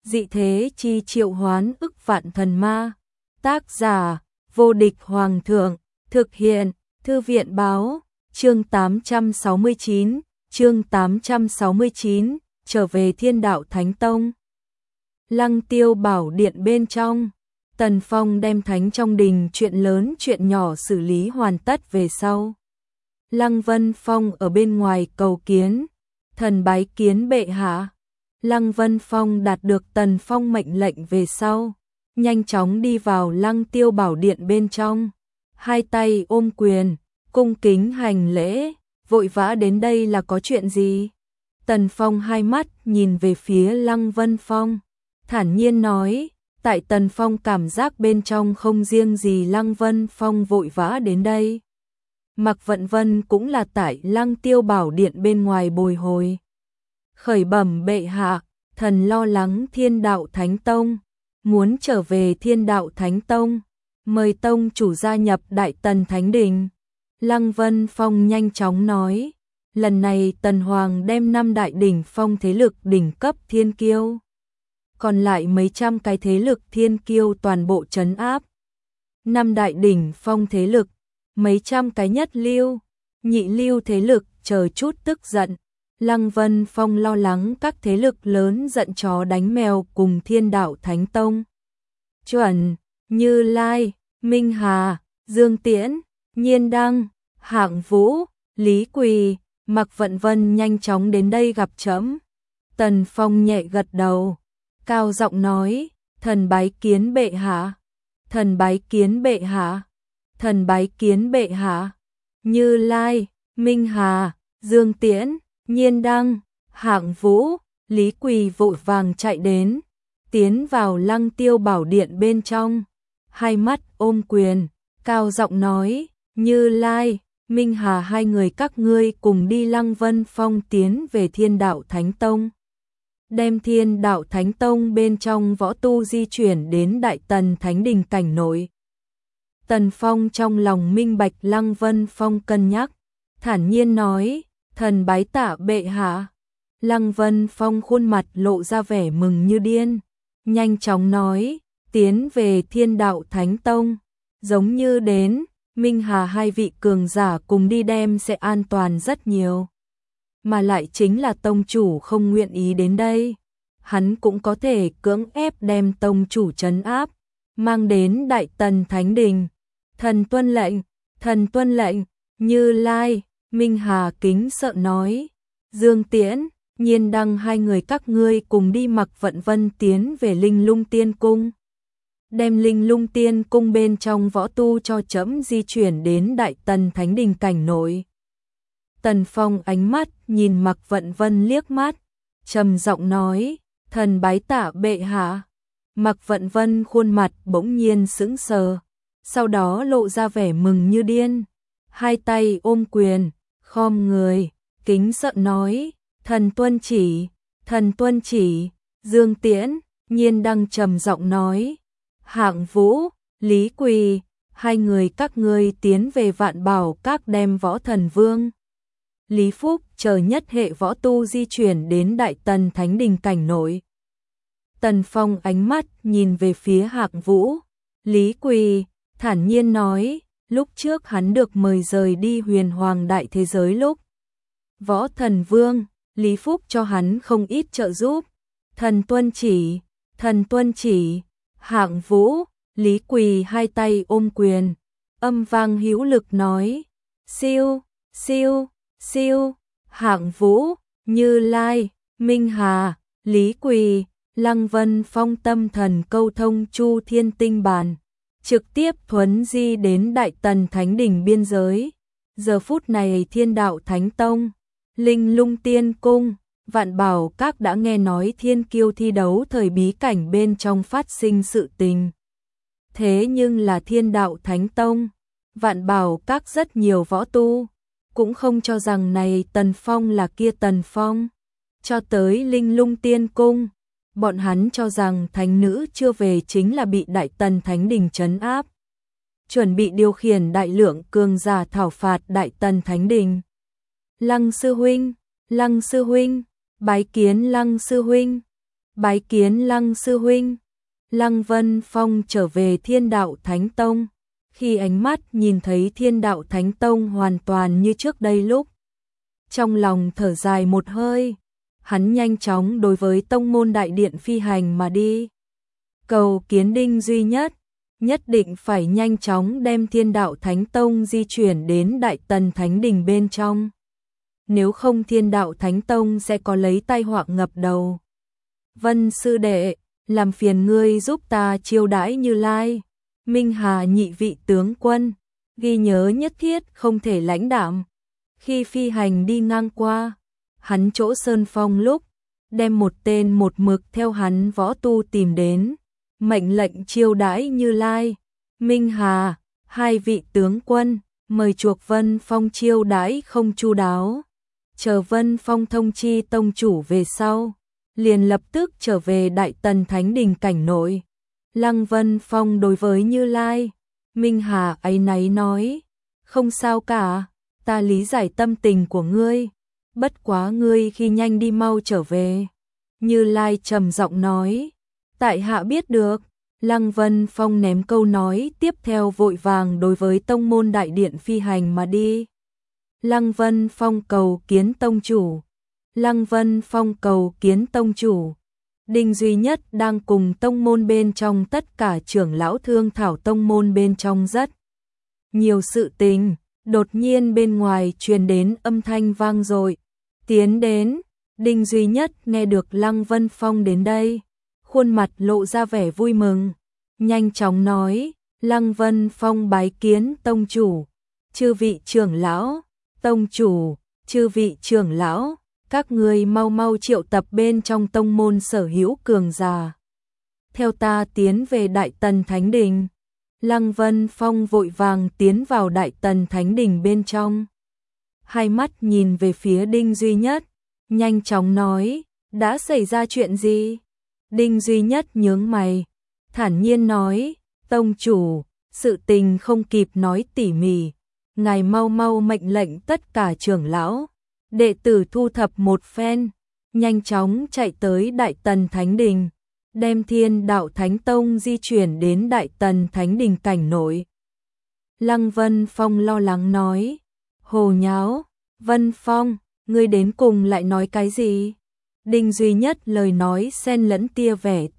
dị thế chi triệu hoán ức vạn thần ma. Tác giả, vô địch hoàng thượng, thực hiện, thư viện báo, chương 869, trở về Thiên Đạo Thánh Tông. Lăng Tiêu Bảo Điện bên trong, Tần Phong đem thánh trong đình chuyện lớn chuyện nhỏ xử lý hoàn tất về sau. Lăng Vân Phong ở bên ngoài cầu kiến, thần bái kiến bệ hạ. Lăng Vân Phong đạt được Tần Phong mệnh lệnh về sau, nhanh chóng đi vào Lăng Tiêu Bảo Điện bên trong, hai tay ôm quyền, cung kính hành lễ, vội vã đến đây là có chuyện gì? Tần Phong hai mắt nhìn về phía Lăng Vân Phong, thản nhiên nói, tại Tần Phong cảm giác bên trong không riêng gì Lăng Vân Phong vội vã đến đây. Mạc Vận Vân cũng là tại Lăng Tiêu Bảo Điện bên ngoài bồi hồi. Khởi bẩm bệ hạ, thần lo lắng Thiên Đạo Thánh Tông, muốn trở về Thiên Đạo Thánh Tông, mời tông chủ gia nhập Đại Tần Thánh Đình. Lăng Vân Phong nhanh chóng nói, lần này Tần Hoàng đem 5 đại đỉnh phong thế lực đỉnh cấp thiên kiêu, còn lại mấy trăm cái thế lực thiên kiêu toàn bộ trấn áp. 5 đại đỉnh phong thế lực, mấy trăm cái nhất lưu, nhị lưu thế lực chờ chút tức giận. Lăng Vân Phong lo lắng các thế lực lớn giận chó đánh mèo cùng Thiên Đạo Thánh Tông. Chuẩn, Như Lai, Minh Hà, Dương Tiễn, Nhiên Đăng, Hạng Vũ, Lý Quỳ, Mạc Vận Vân nhanh chóng đến đây gặp trẫm. Tần Phong nhẹ gật đầu, cao giọng nói, thần bái kiến bệ hạ, thần bái kiến bệ hạ, thần bái kiến bệ hạ. Như Lai, Minh Hà, Dương Tiễn, Nhiên Đăng, Hạng Vũ, Lý Quỳ vội vàng chạy đến, tiến vào Lăng Tiêu Bảo Điện bên trong, hai mắt ôm quyền, cao giọng nói, Như Lai, Minh Hà hai người các ngươi cùng đi. Lăng Vân Phong tiến về Thiên Đạo Thánh Tông, đem Thiên Đạo Thánh Tông bên trong võ tu di chuyển đến Đại Tần Thánh Đình cảnh nội. Tần Phong trong lòng minh bạch Lăng Vân Phong cân nhắc, thản nhiên nói, thần bái tạ bệ hạ. Lăng Vân Phong khuôn mặt lộ ra vẻ mừng như điên, nhanh chóng nói, tiến về Thiên Đạo Thánh Tông, giống như đến, Minh Hà hai vị cường giả cùng đi đem sẽ an toàn rất nhiều. Mà lại chính là tông chủ không nguyện ý đến đây, hắn cũng có thể cưỡng ép đem tông chủ trấn áp, mang đến Đại Tần Thánh Đình. Thần tuân lệnh, thần tuân lệnh. Như Lai, Minh Hà kính sợ nói, Dương Tiễn, Nhiên Đăng hai người các ngươi cùng đi. Mạc Vận Vân tiến về Linh Lung Tiên Cung, đem Linh Lung Tiên Cung bên trong võ tu cho trẫm di chuyển đến Đại Tần Thánh Đình cảnh nội. Tần Phong ánh mắt nhìn Mạc Vận Vân liếc mắt, trầm giọng nói, thần bái tạ bệ hạ. Mạc Vận Vân khuôn mặt bỗng nhiên sững sờ, sau đó lộ ra vẻ mừng như điên, hai tay ôm quyền, khom người, kính sợ nói, thần tuân chỉ, thần tuân chỉ. Dương Tiễn, Nhiên Đăng trầm giọng nói, Hạng Vũ, Lý Quỳ, hai người các ngươi tiến về Vạn Bảo Các đem Võ Thần Vương, Lý Phúc chờ nhất hệ võ tu di chuyển đến Đại Tần Thánh Đình cảnh nội. Tần Phong ánh mắt nhìn về phía Hạng Vũ, Lý Quỳ, thản nhiên nói, lúc trước hắn được mời rời đi Huyền Hoàng đại thế giới lúc Võ Thần Vương, Lý Phúc cho hắn không ít trợ giúp. Thần tuân chỉ, thần tuân chỉ. Hạng Vũ, Lý Quỳ hai tay ôm quyền, âm vang hữu lực nói, siêu, siêu, siêu. Hạng Vũ, Như Lai, Minh Hà, Lý Quỳ, Lăng Vân Phong tâm thần câu thông Chu Thiên Tinh Bàn, trực tiếp thuấn di đến Đại Tần Thánh Đình biên giới. Giờ phút này Thiên Đạo Thánh Tông, Linh Lung Tiên Cung, Vạn Bảo Các đã nghe nói thiên kiêu thi đấu thời bí cảnh bên trong phát sinh sự tình. Thế nhưng là Thiên Đạo Thánh Tông, Vạn Bảo Các rất nhiều võ tu cũng không cho rằng này Tần Phong là kia Tần Phong. Cho tới Linh Lung Tiên Cung, bọn hắn cho rằng thánh nữ chưa về chính là bị Đại Tần Thánh Đình trấn áp, chuẩn bị điều khiển đại lượng cường giả thảo phạt Đại Tần Thánh Đình. Lăng sư huynh, bái kiến Lăng sư huynh. bái kiến Lăng sư huynh. Lăng Vân Phong trở về Thiên Đạo Thánh Tông. Khi ánh mắt nhìn thấy Thiên Đạo Thánh Tông hoàn toàn như trước đây lúc, trong lòng thở dài một hơi, hắn nhanh chóng đối với tông môn đại điện phi hành mà đi. Cầu kiến Đinh Duy nhất định phải nhanh chóng đem Thiên Đạo Thánh Tông di chuyển đến Đại Tần Thánh Đình bên trong. Nếu không Thiên Đạo Thánh Tông sẽ có lấy tai họa ngập đầu. Vân sư đệ, làm phiền ngươi giúp ta chiêu đãi Như Lai, Minh Hà nhị vị tướng quân, ghi nhớ nhất thiết không thể lãnh đạm. Khi phi hành đi ngang qua, hắn chỗ sơn phong lúc, đem một tên một mực theo hắn võ tu tìm đến, mệnh lệnh chiêu đãi Như Lai, Minh Hà, hai vị tướng quân, mời chuộc Vân Phong chiêu đãi không chu đáo. Chờ Vân Phong thông chi tông chủ về sau, liền lập tức trở về Đại Tần Thánh Đình cảnh nội. Lăng Vân Phong đối với Như Lai, Minh Hà áy náy nói, không sao cả, ta lý giải tâm tình của ngươi, bất quá ngươi khi nhanh đi mau trở về. Như Lai trầm giọng nói, tại hạ biết được. Lăng Vân Phong ném câu nói tiếp theo vội vàng đối với tông môn đại điện phi hành mà đi. Lăng Vân Phong cầu kiến tông chủ. Lăng Vân Phong cầu kiến tông chủ. Đinh Duy Nhất đang cùng tông môn bên trong tất cả trưởng lão thương thảo tông môn bên trong rất nhiều sự tình. Đột nhiên bên ngoài truyền đến âm thanh vang dội. Tiến đến, Đinh Duy Nhất nghe được Lăng Vân Phong đến đây, khuôn mặt lộ ra vẻ vui mừng, nhanh chóng nói, Lăng Vân Phong bái kiến tông chủ, chư vị trưởng lão, tông chủ, chư vị trưởng lão, các ngươi mau mau triệu tập bên trong tông môn sở hữu cường giả. Theo ta tiến về Đại Tần Thánh Đình. Lăng Vân Phong vội vàng tiến vào Đại Tần Thánh Đình bên trong. Hai mắt nhìn về phía Đinh Duy Nhất, nhanh chóng nói, đã xảy ra chuyện gì? Đinh Duy Nhất nhướng mày, thản nhiên nói, tông chủ, sự tình không kịp nói tỉ mỉ, ngài mau mau mệnh lệnh tất cả trưởng lão, đệ tử thu thập một phen, nhanh chóng chạy tới Đại Tần Thánh Đình, đem Thiên Đạo Thánh Tông di chuyển đến Đại Tần Thánh Đình cảnh nội. Lăng Vân Phong lo lắng nói, hồ nháo, Vân Phong, ngươi đến cùng lại nói cái gì? Đinh Duy Nhất lời nói xen lẫn tia vẻ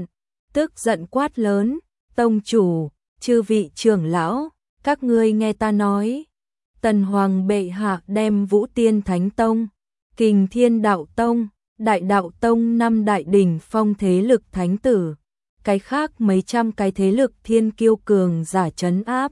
tức giận quát lớn, tông chủ, chư vị trưởng lão, các ngươi nghe ta nói, Tần Hoàng bệ hạ đem Vũ Tiên Thánh Tông, Kình Thiên Đạo Tông, Đại Đạo Tông 5 đại đỉnh phong thế lực thánh tử, cái khác mấy trăm cái thế lực thiên kiêu cường giả trấn áp.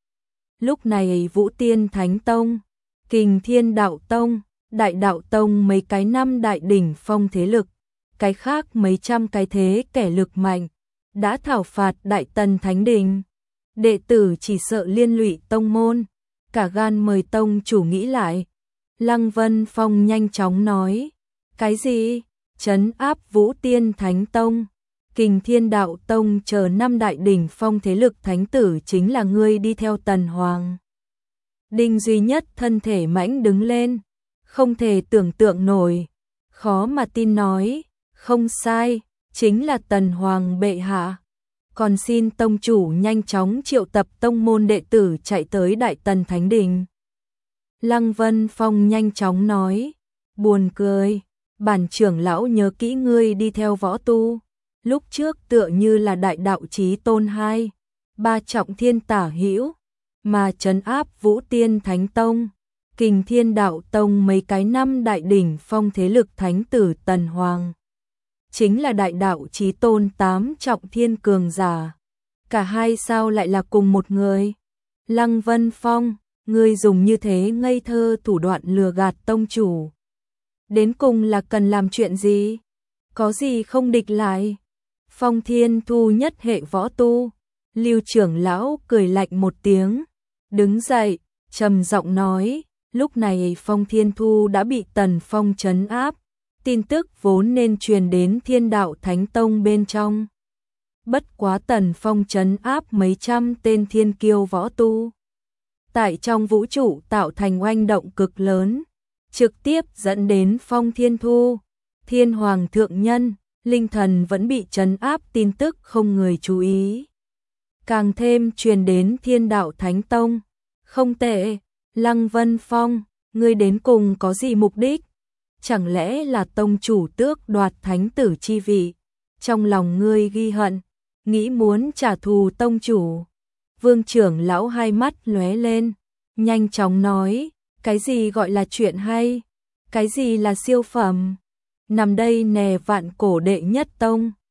Lúc này Vũ Tiên Thánh Tông, Kình Thiên Đạo Tông, Đại Đạo Tông mấy cái 5 đại đỉnh phong thế lực, cái khác mấy trăm cái thế kẻ lực mạnh, đã thảo phạt Đại Tần Thánh Đình. Đệ tử chỉ sợ liên lụy tông môn, cả gan mời tông chủ nghĩ lại. Lăng Vân Phong nhanh chóng nói, cái gì? Trấn áp Vũ Tiên Thánh Tông, Kình Thiên Đạo Tông chờ 5 đại đỉnh phong thế lực thánh tử chính là ngươi đi theo Tần Hoàng. Đinh Duy Nhất thân thể mãnh đứng lên, không thể tưởng tượng nổi, khó mà tin nói, không sai, chính là Tần Hoàng bệ hạ. Còn xin tông chủ nhanh chóng triệu tập tông môn đệ tử chạy tới Đại Tần Thánh Đình. Lăng Vân Phong nhanh chóng nói, buồn cười, bản trưởng lão nhớ kỹ ngươi đi theo võ tu, lúc trước tựa như là đại đạo chí tôn 2, 3 trọng thiên tả hữu, mà trấn áp Vũ Tiên Thánh Tông, Kình Thiên Đạo Tông mấy cái 5 đại đỉnh phong thế lực thánh tử Tần Hoàng. Chính là đại đạo chí tôn 8 trọng thiên cường giả. Cả hai sao lại là cùng một người? Lăng Vân Phong, ngươi dùng như thế ngây thơ thủ đoạn lừa gạt tông chủ. Đến cùng là cần làm chuyện gì? Có gì không địch lại? Phong Thiên Thu nhất hệ võ tu. Lưu trưởng lão cười lạnh một tiếng, đứng dậy, trầm giọng nói, lúc này Phong Thiên Thu đã bị Tần Phong trấn áp. Tin tức vốn nên truyền đến Thiên Đạo Thánh Tông bên trong. Bất quá Tần Phong trấn áp mấy trăm tên thiên kiêu võ tu. Tại trong vũ trụ tạo thành oanh động cực lớn, trực tiếp dẫn đến Phong Thiên Thu, Thiên Hoàng Thượng Nhân, linh thần vẫn bị trấn áp, tin tức không người chú ý. Càng thêm truyền đến Thiên Đạo Thánh Tông. Không tệ, Lăng Vân Phong, ngươi đến cùng có gì mục đích? Chẳng lẽ là tông chủ tước đoạt thánh tử chi vị? Trong lòng ngươi ghi hận, nghĩ muốn trả thù tông chủ. Vương trưởng lão hai mắt lóe lên, nhanh chóng nói, cái gì gọi là chuyện hay? Cái gì là siêu phẩm? Nằm đây nè, vạn cổ đệ nhất tông.